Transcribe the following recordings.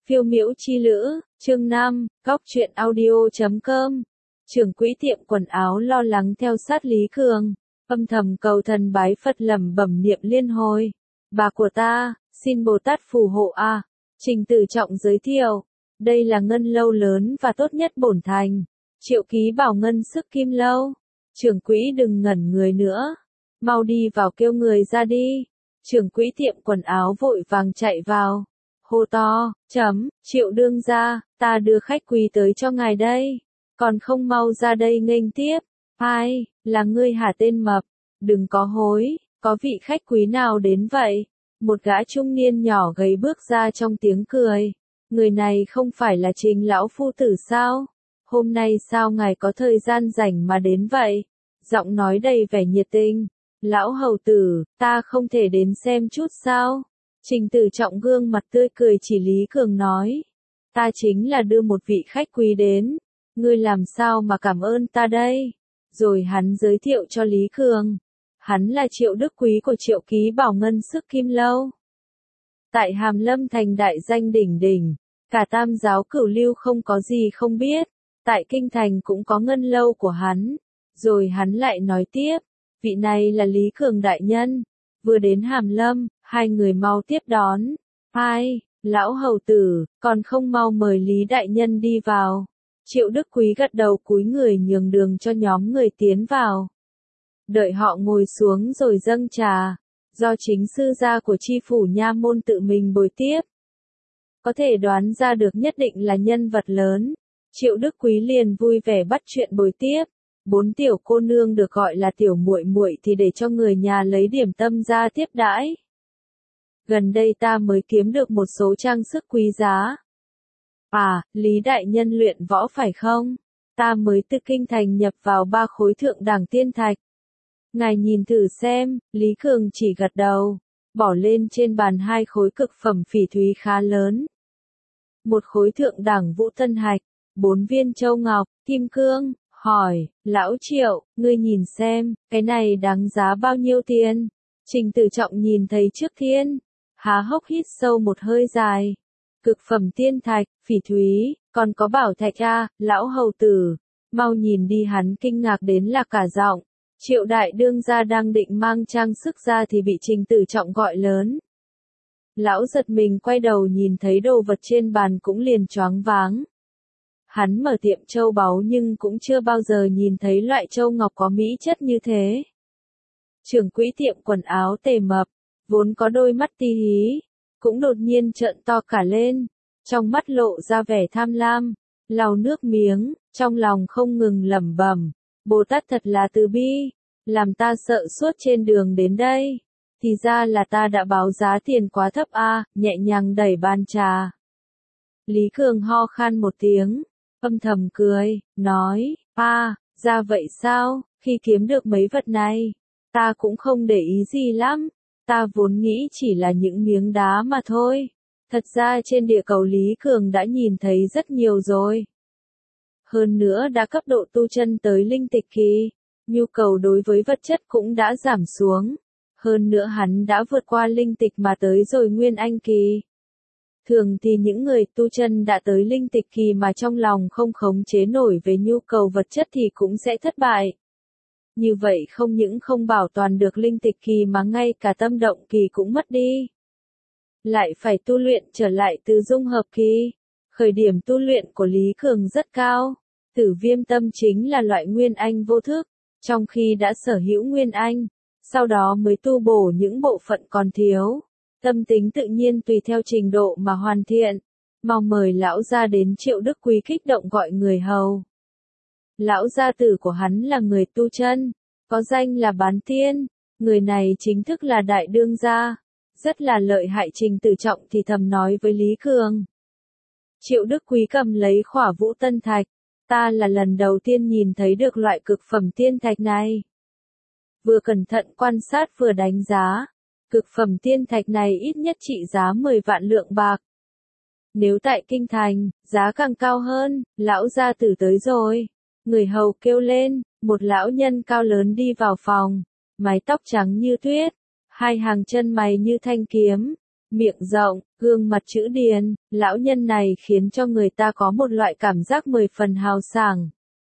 Phiêu miễu chi lữ, chương 5, góc truyện audio.com. Trưởng quỹ tiệm quần áo lo lắng theo sát Lý Cường, âm thầm cầu thần bái Phật lẩm bẩm niệm liên hồi. Bà của ta, xin Bồ Tát phù hộ a. Trình Tử Trọng giới thiệu, đây là ngân lâu lớn và tốt nhất bổn thành, Triệu Ký Bảo ngân sức kim lâu. Trưởng quỹ đừng ngẩn người nữa, mau đi vào kêu người ra đi. Trưởng quỹ tiệm quần áo vội vàng chạy vào, hô to, Triệu đương gia, ta đưa khách quý tới cho ngài đây, còn không mau ra đây nghênh tiếp. Ai, là ngươi hả tên mập, đừng có hối, có vị khách quý nào đến vậy? Một gã trung niên nhỏ gầy bước ra trong tiếng cười, người này không phải là Trình lão phu tử sao? Hôm nay sao ngài có thời gian rảnh mà đến vậy? Giọng nói đầy vẻ nhiệt tình. Lão hầu tử, ta không thể đến xem chút sao? Trình Tử Trọng gương mặt tươi cười chỉ Lý Cường nói. Ta chính là đưa một vị khách quý đến. Ngươi làm sao mà cảm ơn ta đây? Rồi hắn giới thiệu cho Lý Cường. Hắn là Triệu Đức Quý của Triệu Ký Bảo ngân sức kim lâu. Tại Hàm Lâm thành đại danh đỉnh đỉnh, cả Tam giáo cửu lưu không có gì không biết. Tại Kinh Thành cũng có ngân lâu của hắn. Rồi hắn lại nói tiếp. Vị này là Lý Cường đại nhân, vừa đến Hàm Lâm, hai người mau tiếp đón. Ai, lão hầu tử, còn không mau mời Lý đại nhân đi vào. Triệu Đức Quý gật đầu cúi người nhường đường cho nhóm người tiến vào. Đợi họ ngồi xuống rồi dâng trà, do chính sư gia của chi phủ nha môn tự mình bồi tiếp. Có thể đoán ra được nhất định là nhân vật lớn. Triệu Đức Quý liền vui vẻ bắt chuyện bồi tiếp. 4 tiểu cô nương được gọi là tiểu muội muội thì để cho người nhà lấy điểm tâm ra tiếp đãi. Gần đây ta mới kiếm được một số trang sức quý giá. À, Lý đại nhân luyện võ phải không? Ta mới từ Kinh Thành nhập vào 3 khối thượng đẳng tiên thạch. Ngài nhìn thử xem, Lý Cường chỉ gật đầu, bỏ lên trên bàn 2 khối cực phẩm phỉ thúy khá lớn. Một khối thượng đẳng vũ tân hạch, 4 viên châu ngọc, kim cương. Hỏi, lão Triệu, ngươi nhìn xem, cái này đáng giá bao nhiêu tiền? Trình Tử Trọng nhìn thấy trước thiên, há hốc hít sâu một hơi dài. Cực phẩm tiên thạch, phỉ thúy, còn có bảo thạch a, lão hầu tử, mau nhìn đi. Hắn kinh ngạc đến lạc cả giọng. Triệu đại đương gia đang định mang trang sức ra thì bị Trình Tử Trọng gọi lớn. Lão giật mình quay đầu nhìn thấy đồ vật trên bàn cũng liền choáng váng. Hắn mở tiệm châu báu nhưng cũng chưa bao giờ nhìn thấy loại châu ngọc có mỹ chất như thế. Trưởng quỹ tiệm quần áo Tề Mập, vốn có đôi mắt ti hí, cũng đột nhiên trợn to cả lên, trong mắt lộ ra vẻ tham lam, lau nước miếng, trong lòng không ngừng lẩm bẩm, Bồ Tát thật là từ bi, làm ta sợ suốt trên đường đến đây, thì ra là ta đã báo giá tiền quá thấp a, nhẹ nhàng đẩy bàn trà. Lý Cường ho khan một tiếng, âm thầm cười, nói, ra vậy sao, khi kiếm được mấy vật này, ta cũng không để ý gì lắm, ta vốn nghĩ chỉ là những miếng đá mà thôi, thật ra trên địa cầu Lý Cường đã nhìn thấy rất nhiều rồi. Hơn nữa đã cấp độ tu chân tới linh tịch kỳ, nhu cầu đối với vật chất cũng đã giảm xuống, hơn nữa hắn đã vượt qua linh tịch mà tới rồi nguyên anh kỳ. Thường thì những người tu chân đã tới linh tịch kỳ mà trong lòng không khống chế nổi về nhu cầu vật chất thì cũng sẽ thất bại. Như vậy không những không bảo toàn được linh tịch kỳ mà ngay cả tâm động kỳ cũng mất đi. Lại phải tu luyện trở lại từ dung hợp kỳ. Khởi điểm tu luyện của Lý Cường rất cao. Tử viêm tâm chính là loại nguyên anh vô thức, trong khi đã sở hữu nguyên anh, sau đó mới tu bổ những bộ phận còn thiếu. Tâm tính tự nhiên tùy theo trình độ mà hoàn thiện. Mau mời lão gia đến. Triệu Đức Quý kích động gọi người hầu. Lão gia tử của hắn là người tu chân, có danh là Bán Tiên, người này chính thức là đại đương gia, rất là lợi hại. Trình Tử Trọng thì thầm nói với Lý Cường. Triệu Đức Quý cầm lấy khỏa vũ tân thạch, ta là lần đầu tiên nhìn thấy được loại cực phẩm tiên thạch này. Vừa cẩn thận quan sát vừa đánh giá. Cực phẩm tiên thạch này ít nhất trị giá 10 vạn lượng bạc. Nếu tại Kinh Thành, giá càng cao hơn. Lão gia tử tới rồi. Người hầu kêu lên, một lão nhân cao lớn đi vào phòng, mái tóc trắng như tuyết, hai hàng chân mày như thanh kiếm, miệng rộng, gương mặt chữ điền, lão nhân này khiến cho người ta có một loại cảm giác 10 phần hào sảng.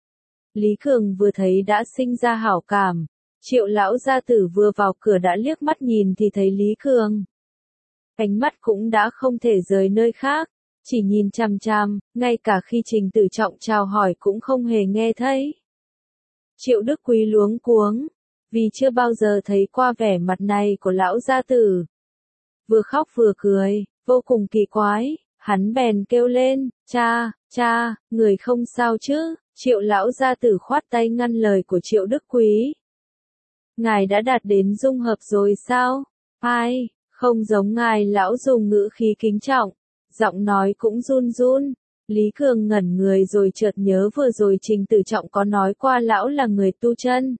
Lý Cường vừa thấy đã sinh ra hảo cảm, Triệu lão gia tử vừa vào cửa đã liếc mắt nhìn thì thấy Lý Cường. Ánh mắt cũng đã không thể rời nơi khác, chỉ nhìn chằm chằm, ngay cả khi Trình Tử Trọng chào hỏi cũng không hề nghe thấy. Triệu Đức Quý luống cuống, vì chưa bao giờ thấy qua vẻ mặt này của lão gia tử. Vừa khóc vừa cười, vô cùng kỳ quái, hắn bèn kêu lên, cha, người không sao chứ, Triệu lão gia tử khoát tay ngăn lời của Triệu Đức Quý. Ngài đã đạt đến dung hợp rồi sao? Ai, không giống ngài, lão dùng ngữ khí kính trọng, giọng nói cũng run run. Lý Cường ngẩn người rồi chợt nhớ vừa rồi Trình Tử Trọng có nói qua lão là người tu chân.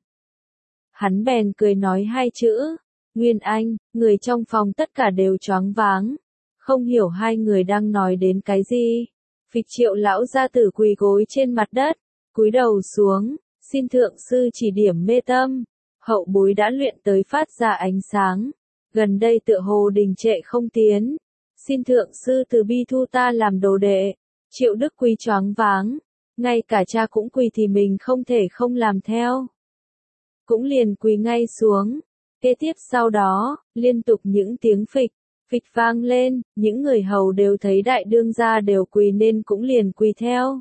Hắn bèn cười nói hai chữ, Nguyên Anh, người trong phòng tất cả đều choáng váng, không hiểu hai người đang nói đến cái gì. Phịch Triệu lão gia tử quỳ gối trên mặt đất, cúi đầu xuống, xin thượng sư chỉ điểm mê tâm, hậu bối đã luyện tới phát ra ánh sáng, gần đây tựa hồ đình trệ không tiến, xin thượng sư từ bi thu ta làm đồ đệ. Triệu Đức Quý choáng váng, ngay cả cha cũng quỳ thì mình không thể không làm theo. Cũng liền quỳ ngay xuống, kế tiếp sau đó, liên tục những tiếng phịch vang lên, những người hầu đều thấy đại đương gia đều quỳ nên cũng liền quỳ theo.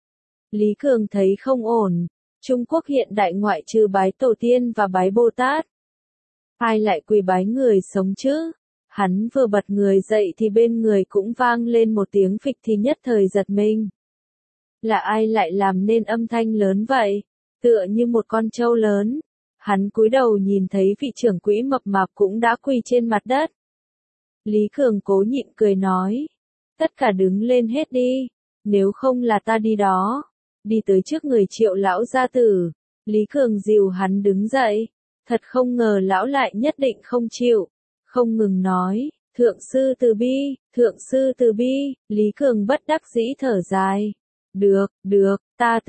Lý Cường thấy không ổn, Trung Quốc hiện đại ngoại trừ bái tổ tiên và bái Bồ Tát, ai lại quỳ bái người sống chứ? Hắn vừa bật người dậy thì bên người cũng vang lên một tiếng phịch thì nhất thời giật mình. Là ai lại làm nên âm thanh lớn vậy? Tựa như một con trâu lớn. Hắn cúi đầu nhìn thấy vị trưởng quỹ mập mạp cũng đã quỳ trên mặt đất. Lý Cường cố nhịn cười nói. Tất cả đứng lên hết đi. Nếu không là ta đi đó. Đi tới trước người Triệu lão gia tử. Lý Cường dìu hắn đứng dậy. Thật không ngờ lão lại nhất định không chịu. Không ngừng nói, thượng sư từ bi, Lý Cường bất đắc dĩ thở dài. Được, ta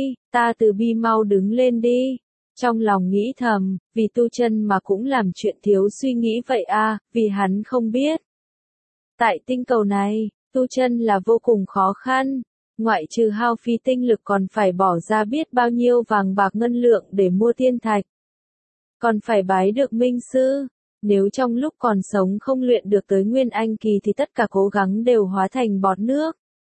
từ bi mau đứng lên đi. Trong lòng nghĩ thầm, vì tu chân mà cũng làm chuyện thiếu suy nghĩ vậy à, vì hắn không biết. Tại tinh cầu này, tu chân là vô cùng khó khăn, ngoại trừ hao phí tinh lực còn phải bỏ ra biết bao nhiêu vàng bạc ngân lượng để mua thiên thạch. Còn phải bái được minh sư. Nếu trong lúc còn sống không luyện được tới Nguyên Anh kỳ thì tất cả cố gắng đều hóa thành bọt nước.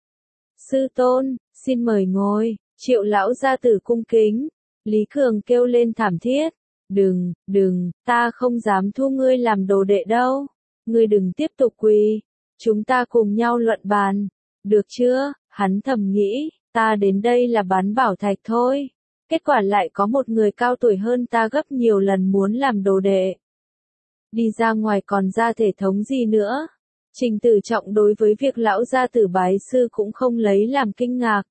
Sư tôn, xin mời ngồi, Triệu lão gia tử cung kính. Lý Cường kêu lên thảm thiết. Đừng, ta không dám thu ngươi làm đồ đệ đâu. Ngươi đừng tiếp tục quỳ. Chúng ta cùng nhau luận bàn. Được chưa? Hắn thầm nghĩ, ta đến đây là bán bảo thạch thôi. Kết quả lại có một người cao tuổi hơn ta gấp nhiều lần muốn làm đồ đệ. Đi ra ngoài còn ra thể thống gì nữa. Trình Tử Trọng đối với việc lão gia tử bái sư cũng không lấy làm kinh ngạc.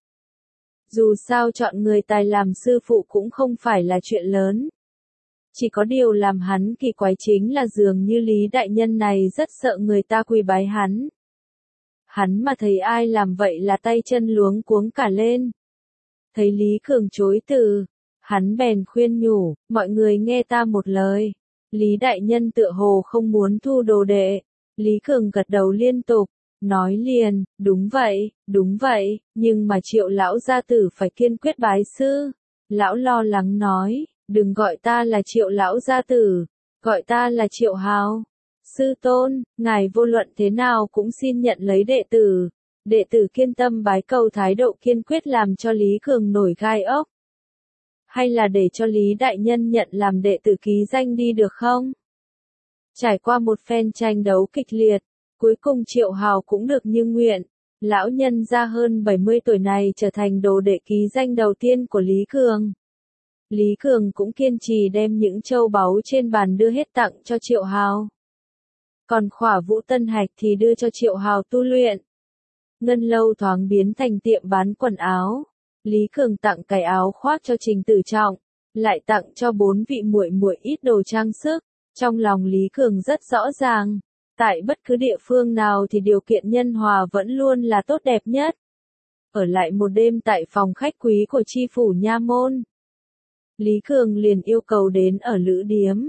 Dù sao chọn người tài làm sư phụ cũng không phải là chuyện lớn. Chỉ có điều làm hắn kỳ quái chính là dường như Lý đại nhân này rất sợ người ta quỳ bái hắn. Hắn mà thấy ai làm vậy là tay chân luống cuống cả lên. Thấy Lý Cường chối từ, hắn bèn khuyên nhủ, mọi người nghe ta một lời. Lý đại nhân tựa hồ không muốn thu đồ đệ. Lý Cường gật đầu liên tục, nói liền, đúng vậy, nhưng mà Triệu lão gia tử phải kiên quyết bái sư. Lão lo lắng nói, đừng gọi ta là Triệu lão gia tử, gọi ta là Triệu Hào. Sư tôn, ngài vô luận thế nào cũng xin nhận lấy đệ tử. Đệ tử kiên tâm bái cầu thái độ kiên quyết làm cho Lý Cường nổi gai ốc. Hay là để cho Lý đại nhân nhận làm đệ tử ký danh đi được không? Trải qua một phen tranh đấu kịch liệt, cuối cùng Triệu Hào cũng được như nguyện. Lão nhân ra hơn 70 tuổi này trở thành đồ đệ ký danh đầu tiên của Lý Cường. Lý Cường cũng kiên trì đem những châu báu trên bàn đưa hết tặng cho Triệu Hào. Còn khỏa Vũ Tân Hạch thì đưa cho Triệu Hào tu luyện. Ngân lâu thoáng biến thành tiệm bán quần áo. Lý Cường tặng cái áo khoác cho Trình Tử Trọng, lại tặng cho 4 vị muội muội ít đồ trang sức. Trong lòng Lý Cường rất rõ ràng, tại bất cứ địa phương nào thì điều kiện nhân hòa vẫn luôn là tốt đẹp nhất. Ở lại một đêm tại phòng khách quý của chi phủ Nha Môn, Lý Cường liền yêu cầu đến ở lữ điếm.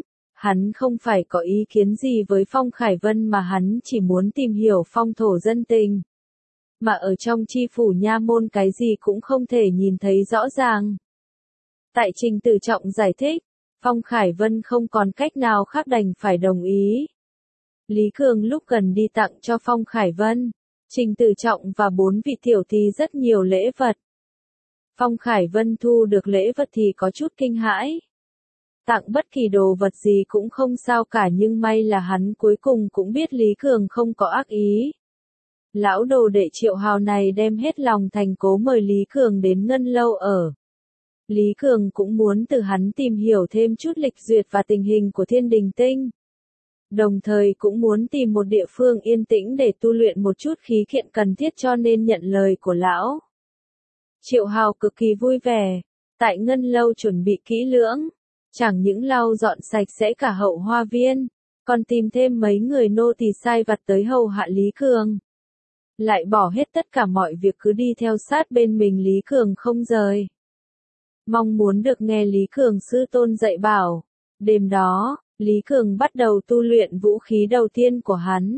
Hắn không phải có ý kiến gì với Phong Khải Vân mà hắn chỉ muốn tìm hiểu phong thổ dân tình. Mà ở trong chi phủ nha môn cái gì cũng không thể nhìn thấy rõ ràng. Tại Trình Tử Trọng giải thích, Phong Khải Vân không còn cách nào khác đành phải đồng ý. Lý Cường lúc gần đi tặng cho Phong Khải Vân, Trình Tử Trọng và 4 vị tiểu thi rất nhiều lễ vật. Phong Khải Vân thu được lễ vật thì có chút kinh hãi. Tặng bất kỳ đồ vật gì cũng không sao cả, nhưng may là hắn cuối cùng cũng biết Lý Cường không có ác ý. Lão đồ đệ Triệu Hào này đem hết lòng thành cố mời Lý Cường đến Ngân Lâu ở. Lý Cường cũng muốn từ hắn tìm hiểu thêm chút lịch duyệt và tình hình của Thiên Đình Tinh. Đồng thời cũng muốn tìm một địa phương yên tĩnh để tu luyện một chút khí kiện cần thiết, cho nên nhận lời của lão. Triệu Hào cực kỳ vui vẻ, tại Ngân Lâu chuẩn bị kỹ lưỡng, chẳng những lau dọn sạch sẽ cả hậu hoa viên, còn tìm thêm mấy người nô tỳ sai vặt tới hầu hạ Lý Cường. Lại bỏ hết tất cả mọi việc cứ đi theo sát bên mình Lý Cường không rời. Mong muốn được nghe Lý Cường sư tôn dạy bảo. Đêm đó, Lý Cường bắt đầu tu luyện vũ khí đầu tiên của hắn.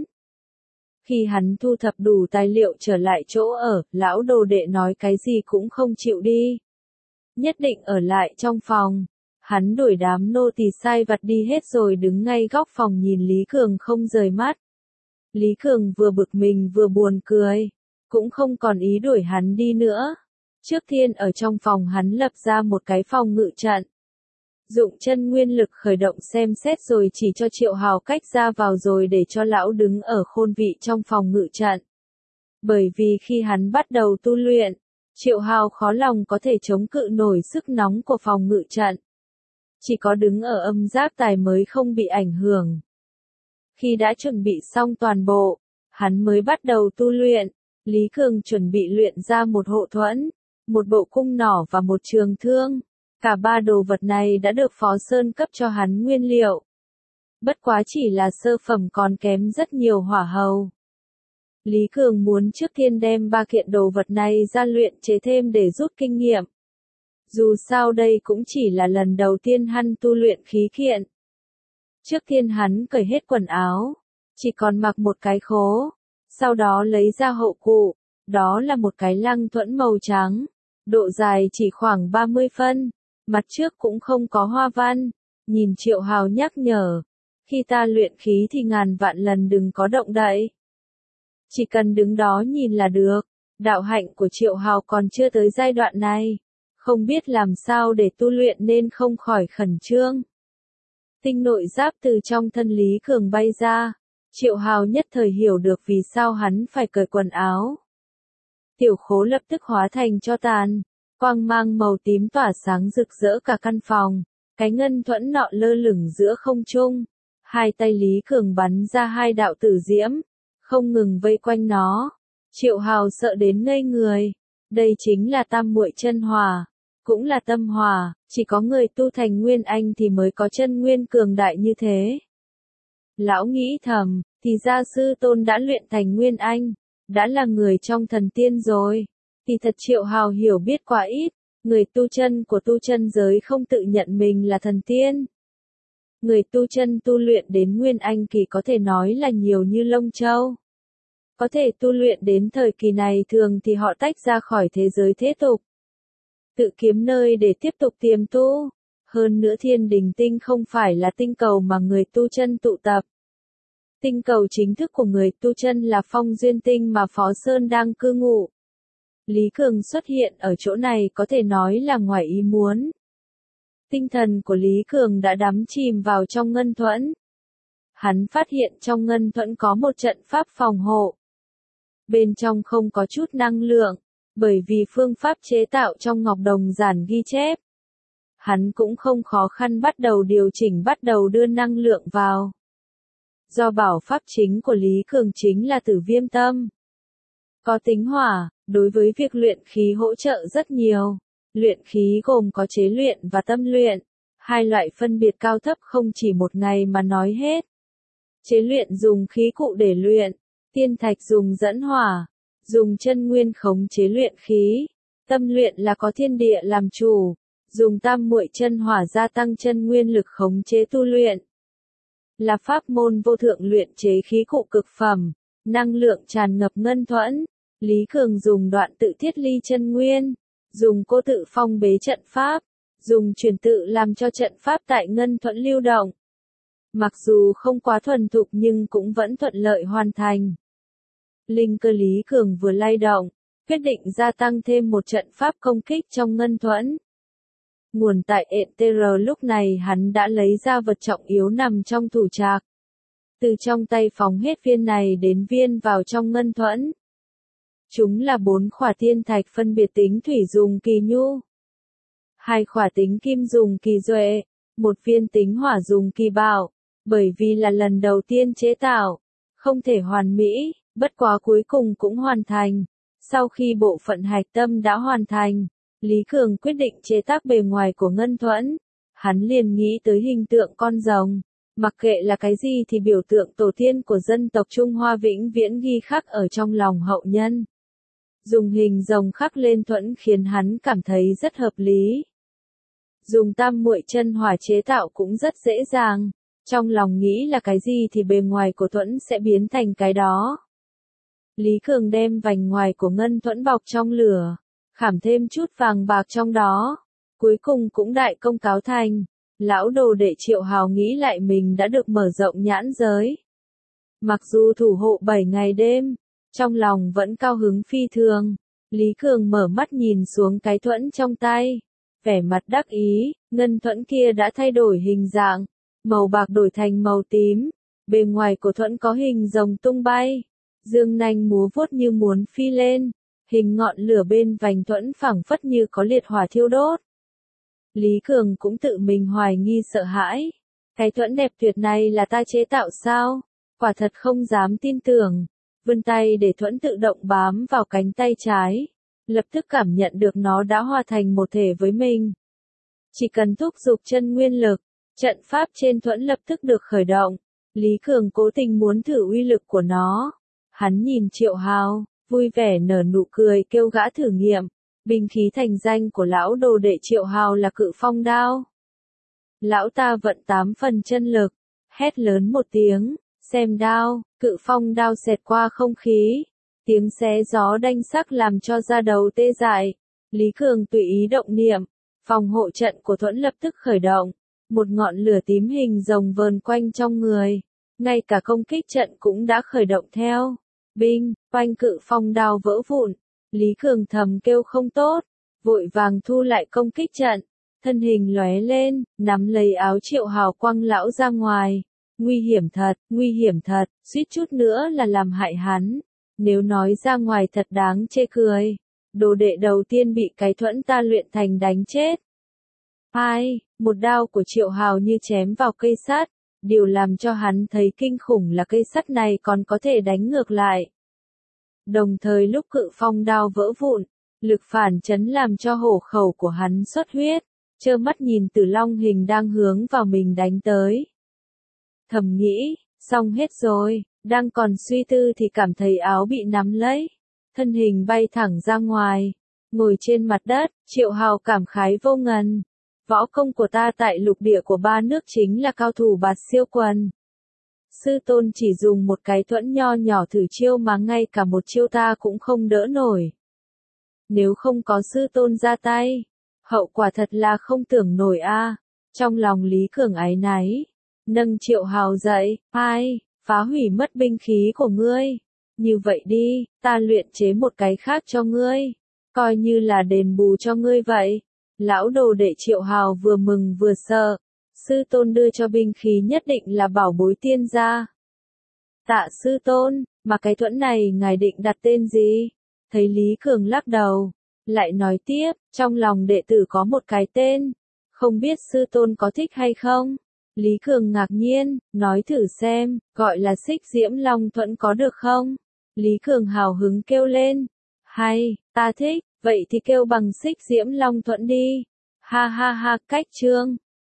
Khi hắn thu thập đủ tài liệu trở lại chỗ ở, lão đồ đệ nói cái gì cũng không chịu đi. Nhất định ở lại trong phòng. Hắn đuổi đám nô tỳ sai vặt đi hết rồi đứng ngay góc phòng nhìn Lý Cường không rời mắt. Lý Cường vừa bực mình vừa buồn cười, cũng không còn ý đuổi hắn đi nữa. Trước tiên ở trong phòng hắn lập ra một cái phòng ngự trận. Dụng chân nguyên lực khởi động xem xét rồi chỉ cho Triệu Hào cách ra vào rồi để cho lão đứng ở khôn vị trong phòng ngự trận. Bởi vì khi hắn bắt đầu tu luyện, Triệu Hào khó lòng có thể chống cự nổi sức nóng của phòng ngự trận. Chỉ có đứng ở âm giác tài mới không bị ảnh hưởng. Khi đã chuẩn bị xong toàn bộ, hắn mới bắt đầu tu luyện. Lý Cường chuẩn bị luyện ra một hộ thuẫn, một bộ cung nỏ và một trường thương. Cả ba đồ vật này đã được Phó Sơn cấp cho hắn nguyên liệu. Bất quá chỉ là sơ phẩm, còn kém rất nhiều hỏa hầu. Lý Cường muốn trước tiên đem ba kiện đồ vật này ra luyện chế thêm để rút kinh nghiệm. Dù sao đây cũng chỉ là lần đầu tiên hắn tu luyện khí kiện. Trước tiên hắn cởi hết quần áo, chỉ còn mặc một cái khố, sau đó lấy ra hậu cụ, đó là một cái lăng thuẫn màu trắng, độ dài chỉ khoảng 30 phân, mặt trước cũng không có hoa văn. Nhìn Triệu Hào nhắc nhở, khi ta luyện khí thì ngàn vạn lần đừng có động đậy. Chỉ cần đứng đó nhìn là được. Đạo hạnh của Triệu Hào còn chưa tới giai đoạn này, không biết làm sao để tu luyện nên không khỏi khẩn trương. Tinh nội giáp từ trong thân Lý Cường bay ra, Triệu Hào nhất thời hiểu được vì sao hắn phải cởi quần áo. Tiểu khố lập tức hóa thành tro tàn, quang mang màu tím tỏa sáng rực rỡ cả căn phòng, cái ngân thuẫn nọ lơ lửng giữa không trung. Hai tay Lý Cường bắn ra hai đạo tử diễm, không ngừng vây quanh nó. Triệu Hào sợ đến ngây người. Đây chính là tam muội chân hỏa, cũng là tâm hỏa, chỉ có người tu thành Nguyên Anh thì mới có chân nguyên cường đại như thế. Lão nghĩ thầm, thì ra sư tôn đã luyện thành Nguyên Anh, đã là người trong thần tiên rồi. Thì thật Triệu Hào hiểu biết quá ít, người tu chân của tu chân giới không tự nhận mình là thần tiên. Người tu chân tu luyện đến Nguyên Anh kỳ có thể nói là nhiều như lông châu. Có thể tu luyện đến thời kỳ này thường thì họ tách ra khỏi thế giới thế tục, tự kiếm nơi để tiếp tục tiềm tu. Hơn nữa Thiên Đình Tinh không phải là tinh cầu mà người tu chân tụ tập. Tinh cầu chính thức của người tu chân là Phong Duyên Tinh mà Phó Sơn đang cư ngụ. Lý Cường xuất hiện ở chỗ này có thể nói là ngoài ý muốn. Tinh thần của Lý Cường đã đắm chìm vào trong ngân thuẫn. Hắn phát hiện trong ngân thuẫn có một trận pháp phòng hộ. Bên trong không có chút năng lượng, bởi vì phương pháp chế tạo trong ngọc đồng giản ghi chép. Hắn cũng không khó khăn bắt đầu điều chỉnh, bắt đầu đưa năng lượng vào. Do bảo pháp chính của Lý Cường chính là Tử Viêm Tâm, có tính hỏa, đối với việc luyện khí hỗ trợ rất nhiều. Luyện khí gồm có chế luyện và tâm luyện, hai loại phân biệt cao thấp không chỉ một ngày mà nói hết. Chế luyện dùng khí cụ để luyện, tiên thạch dùng dẫn hỏa, dùng chân nguyên khống chế luyện khí. Tâm luyện là có thiên địa làm chủ, dùng tam muội chân hỏa gia tăng chân nguyên lực khống chế tu luyện. là pháp môn vô thượng luyện chế khí cụ cực phẩm, năng lượng tràn ngập ngân thuẫn. Lý Cường dùng đoạn tự thiết ly chân nguyên, dùng cô tự phong bế trận pháp, dùng truyền tự làm cho trận pháp tại ngân thuẫn lưu động. Mặc dù không quá thuần thục nhưng cũng vẫn thuận lợi hoàn thành. Linh cơ Lý Cường vừa lay động, quyết định gia tăng thêm một trận pháp công kích trong ngân thuẫn. Nguồn tại ETR lúc này hắn đã lấy ra vật trọng yếu nằm trong thủ trạc. Từ trong tay phóng hết viên này đến viên vào trong ngân thuẫn. Chúng là 4 khỏa thiên thạch phân biệt tính thủy dùng kỳ nhu, 2 khỏa tính kim dùng kỳ duệ, 1 viên tính hỏa dùng kỳ bạo. Bởi vì là lần đầu tiên chế tạo, không thể hoàn mỹ, bất quá cuối cùng cũng hoàn thành. Sau khi bộ phận hạch tâm đã hoàn thành, Lý Cường quyết định chế tác bề ngoài của ngân thuẫn. Hắn liền nghĩ tới hình tượng con rồng. Mặc kệ là cái gì thì biểu tượng tổ tiên của dân tộc Trung Hoa vĩnh viễn ghi khắc ở trong lòng hậu nhân. Dùng hình rồng khắc lên thuẫn khiến hắn cảm thấy rất hợp lý. Dùng tam muội chân hỏa chế tạo cũng rất dễ dàng. Trong lòng nghĩ là cái gì thì bề ngoài của thuẫn sẽ biến thành cái đó. Lý Cường đem vành ngoài của ngân thuẫn bọc trong lửa, khảm thêm chút vàng bạc trong đó. Cuối cùng cũng đại công cáo thành. Lão đồ đệ Triệu Hào nghĩ lại mình đã được mở rộng nhãn giới. Mặc dù thủ hộ 7 ngày đêm, trong lòng vẫn cao hứng phi thường. Lý Cường mở mắt nhìn xuống cái thuẫn trong tay. Vẻ mặt đắc ý, ngân thuẫn kia đã thay đổi hình dạng. Màu bạc đổi thành màu tím. Bề ngoài của thuẫn có hình rồng tung bay. Dương nanh múa vuốt như muốn phi lên. Hình ngọn lửa bên vành thuẫn phảng phất như có liệt hỏa thiêu đốt. Lý Cường cũng tự mình hoài nghi sợ hãi. Cái thuẫn đẹp tuyệt này là ta chế tạo sao? Quả thật không dám tin tưởng. Vươn tay để thuẫn tự động bám vào cánh tay trái. Lập tức cảm nhận được nó đã hòa thành một thể với mình. Chỉ cần thúc giục chân nguyên lực, trận pháp trên thuẫn lập tức được khởi động. Lý Cường cố tình muốn thử uy lực của nó. Hắn nhìn Triệu Hào, vui vẻ nở nụ cười kêu gã thử nghiệm. Binh khí thành danh của lão đồ đệ Triệu Hào là cự phong đao. Lão ta vận 8 phần chân lực, hét lớn một tiếng, xem đao, cự phong đao xẹt qua không khí. Tiếng xé gió đanh sắc làm cho da đầu tê dại. Lý Cường tùy ý động niệm, phòng hộ trận của thuẫn lập tức khởi động. Một ngọn lửa tím hình rồng vờn quanh trong người. Ngay cả công kích trận cũng đã khởi động theo. Binh, oanh cự phong đao vỡ vụn. Lý Cường thầm kêu không tốt, vội vàng thu lại công kích trận, thân hình lóe lên, nắm lấy áo Triệu Hào quăng lão ra ngoài. Nguy hiểm thật, suýt chút nữa là làm hại hắn. Nếu nói ra ngoài thật đáng chê cười. Đồ đệ đầu tiên bị cái thuẫn ta luyện thành đánh chết. Một đao của Triệu Hào như chém vào cây sắt. Điều làm cho hắn thấy kinh khủng là cây sắt này còn có thể đánh ngược lại. Đồng thời lúc cự phong đao vỡ vụn, lực phản chấn làm cho hổ khẩu của hắn xuất huyết, trơ mắt nhìn Tử Long hình đang hướng vào mình đánh tới. Thầm nghĩ, xong hết rồi, đang còn suy tư thì cảm thấy áo bị nắm lấy, thân hình bay thẳng ra ngoài, ngồi trên mặt đất, Triệu Hào cảm khái vô ngần. Võ công của ta tại lục địa của 3 nước chính là cao thủ bạt siêu quần. Sư tôn chỉ dùng một cái thuẫn nho nhỏ thử chiêu mà ngay cả một chiêu ta cũng không đỡ nổi. Nếu không có sư tôn ra tay, hậu quả thật là không tưởng nổi a. Trong lòng Lý Cường áy náy, nâng Triệu Hào dậy, phá hủy mất binh khí của ngươi. Như vậy đi, ta luyện chế một cái khác cho ngươi, coi như là đền bù cho ngươi vậy. Lão đồ đệ Triệu Hào vừa mừng vừa sợ. Sư tôn đưa cho binh khí nhất định là bảo bối tiên gia. Tạ sư tôn, mà cái thuẫn này ngài định đặt tên gì? Thấy Lý Cường lắc đầu, lại nói tiếp, trong lòng đệ tử có một cái tên, không biết sư tôn có thích hay không? Lý Cường ngạc nhiên, nói thử xem, gọi là Xích Diễm Long Thuẫn có được không? Lý Cường hào hứng kêu lên, hay, ta thích, vậy thì kêu bằng Xích Diễm Long Thuẫn đi. Ha ha ha, cách chương.